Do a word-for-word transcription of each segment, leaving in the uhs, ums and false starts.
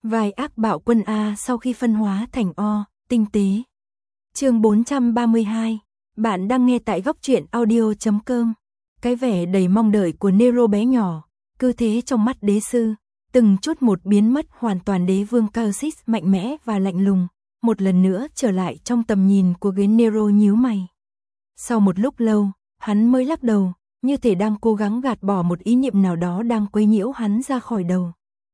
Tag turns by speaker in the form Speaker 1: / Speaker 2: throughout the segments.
Speaker 1: Vai ác bạo quân A sau khi phân hóa thành O, tinh tế. Chương bốn trăm ba mươi hai. Bạn đang nghe tại góc truyện audio chấm com. Cái vẻ đầy mong đợi của Nero bé nhỏ, cứ thế trong mắt đế sư, từng chút một biến mất hoàn toàn. Đế vương Kha'Zix mạnh mẽ và lạnh lùng, một lần nữa trở lại trong tầm nhìn của ghế. Nero nhíu mày. Sau một lúc lâu, hắn mới lắc đầu, như thể đang cố gắng gạt bỏ một ý niệm nào đó đang quấy nhiễu hắn ra khỏi đầu.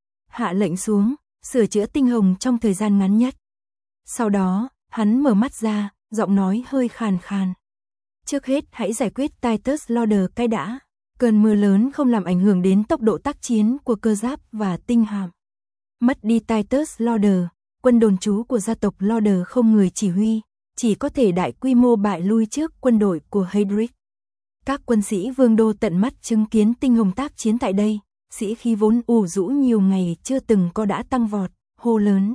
Speaker 1: Hạ lệnh xuống, sửa chữa tinh hồng trong thời gian ngắn nhất. Sau đó, hắn mở mắt ra, giọng nói hơi khàn khàn. Trước hết hãy giải quyết Titus Lorder cái đã. Cơn mưa lớn không làm ảnh hưởng đến tốc độ tác chiến của cơ giáp và tinh hạm. Mất đi Titus Lorder, quân đồn trú của gia tộc Lorder không người chỉ huy, chỉ có thể đại quy mô bại lui trước quân đội của Heydrich. Các quân sĩ vương đô tận mắt chứng kiến tinh hồng tác chiến tại đây, sĩ khí vốn ủ rũ nhiều ngày chưa từng có đã tăng vọt, hô lớn.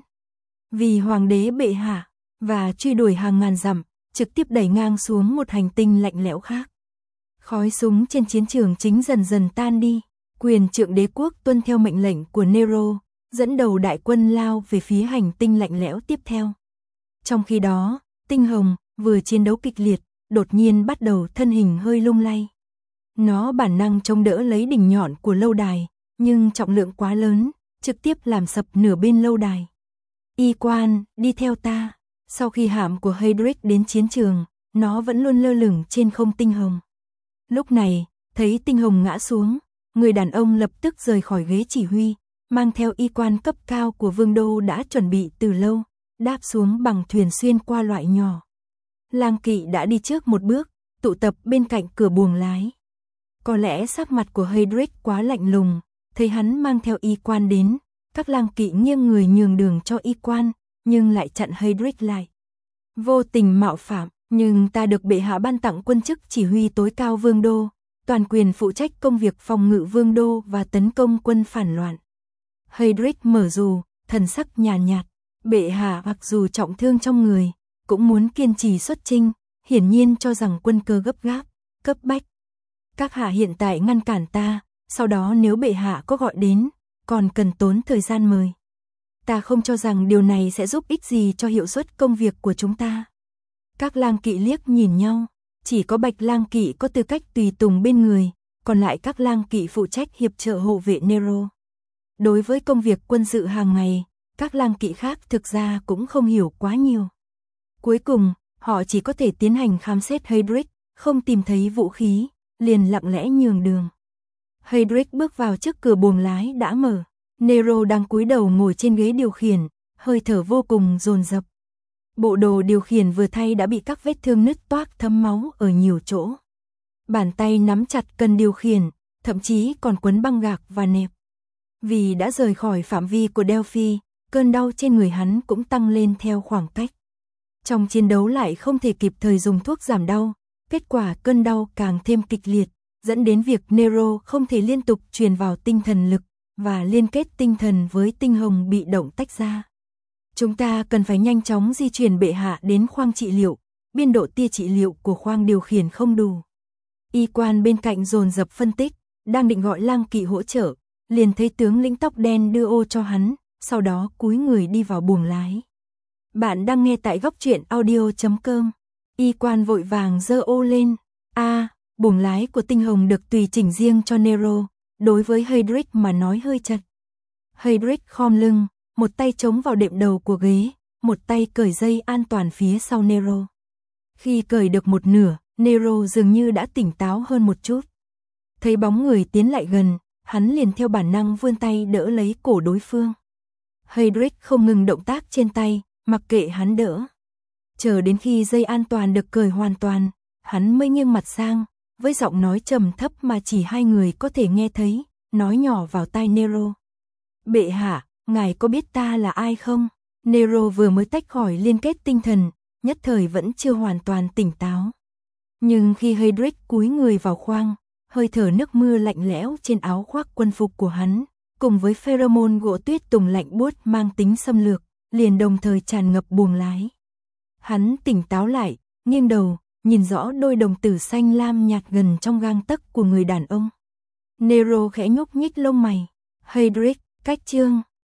Speaker 1: Vì hoàng đế bệ hạ, và truy đuổi hàng ngàn dặm, trực tiếp đẩy ngang xuống một hành tinh lạnh lẽo khác. Khói súng trên chiến trường chính dần dần tan đi, quyền trượng đế quốc tuân theo mệnh lệnh của Nero, dẫn đầu đại quân lao về phía hành tinh lạnh lẽo tiếp theo. Trong khi đó, tinh hồng, vừa chiến đấu kịch liệt, đột nhiên bắt đầu thân hình hơi lung lay. Nó bản năng chống đỡ lấy đỉnh nhọn của lâu đài, nhưng trọng lượng quá lớn, trực tiếp làm sập nửa bên lâu đài. Y quan, đi theo ta. Sau khi hạm của Heydrich đến chiến trường, nó vẫn luôn lơ lửng trên không tinh hồng. Lúc này, thấy tinh hồng ngã xuống, người đàn ông lập tức rời khỏi ghế chỉ huy, mang theo y quan cấp cao của vương đô đã chuẩn bị từ lâu, đáp xuống bằng thuyền xuyên qua loại nhỏ. Lang kỵ đã đi trước một bước, tụ tập bên cạnh cửa buồng lái. Có lẽ sắc mặt của Heydrich quá lạnh lùng, thấy hắn mang theo y quan đến, các lang kỵ nghiêng người nhường đường cho y quan, nhưng lại chặn Heydrich lại. Vô tình mạo phạm, nhưng ta được bệ hạ ban tặng quân chức chỉ huy tối cao vương đô, toàn quyền phụ trách công việc phòng ngự vương đô và tấn công quân phản loạn. Heydrich mở dù, thần sắc nhàn nhạt, bệ hạ mặc dù trọng thương trong người, cũng muốn kiên trì xuất chinh, hiển nhiên cho rằng quân cơ gấp gáp, cấp bách. Các hạ hiện tại ngăn cản ta, sau đó nếu bệ hạ có gọi đến, còn cần tốn thời gian mời. Ta không cho rằng điều này sẽ giúp ích gì cho hiệu suất công việc của chúng ta. Các lang kỵ liếc nhìn nhau, chỉ có Bạch lang kỵ có tư cách tùy tùng bên người, còn lại các lang kỵ phụ trách hiệp trợ hộ vệ Nero. Đối với công việc quân sự hàng ngày, các lang kỵ khác thực ra cũng không hiểu quá nhiều. Cuối cùng, họ chỉ có thể tiến hành khám xét Heydrich, không tìm thấy vũ khí, liền lặng lẽ nhường đường. Heydrich bước vào trước cửa buồng lái đã mở. Nero đang cúi đầu ngồi trên ghế điều khiển, hơi thở vô cùng dồn dập. Bộ đồ điều khiển vừa thay đã bị các vết thương nứt toác thấm máu ở nhiều chỗ. Bàn tay nắm chặt cần điều khiển, thậm chí còn quấn băng gạc và nẹp. Vì đã rời khỏi phạm vi của Delphi, cơn đau trên người hắn cũng tăng lên theo khoảng cách. Trong chiến đấu lại không thể kịp thời dùng thuốc giảm đau, kết quả cơn đau càng thêm kịch liệt, dẫn đến việc Nero không thể liên tục truyền vào tinh thần lực, và liên kết tinh thần với tinh hồng bị động tách ra. Chúng ta cần phải nhanh chóng di chuyển bệ hạ đến khoang trị liệu, biên độ tia trị liệu của khoang điều khiển không đủ. Y quan bên cạnh dồn dập phân tích, đang định gọi lang kỵ hỗ trợ, liền thấy tướng lĩnh tóc đen đưa ô cho hắn, sau đó cúi người đi vào buồng lái. Bạn đang nghe tại góc truyện audio chấm com. Y quan vội vàng giơ ô lên. A, à, buồng lái của tinh hồng được tùy chỉnh riêng cho Nero. Đối với Heydrich mà nói hơi chật. Heydrich khom lưng, một tay chống vào đệm đầu của ghế, một tay cởi dây an toàn phía sau Nero. Khi cởi được một nửa, Nero dường như đã tỉnh táo hơn một chút. Thấy bóng người tiến lại gần, hắn liền theo bản năng vươn tay đỡ lấy cổ đối phương. Heydrich không ngừng động tác trên tay, mặc kệ hắn đỡ. Chờ đến khi dây an toàn được cởi hoàn toàn, hắn mới nghiêng mặt sang, với giọng nói trầm thấp mà chỉ hai người có thể nghe thấy, nói nhỏ vào tai Nero. Bệ hạ, ngài có biết ta là ai không? Nero vừa mới tách khỏi liên kết tinh thần, nhất thời vẫn chưa hoàn toàn tỉnh táo. Nhưng khi Heydrich cúi người vào khoang, hơi thở nước mưa lạnh lẽo trên áo khoác quân phục của hắn, cùng với pheromone gỗ tuyết tùng lạnh buốt mang tính xâm lược, liền đồng thời tràn ngập buồng lái. Hắn tỉnh táo lại, nghiêng đầu, nhìn rõ đôi đồng tử xanh lam nhạt gần trong gang tấc của người đàn ông. Nero khẽ nhúc nhích lông mày. Heydrich, cách chương,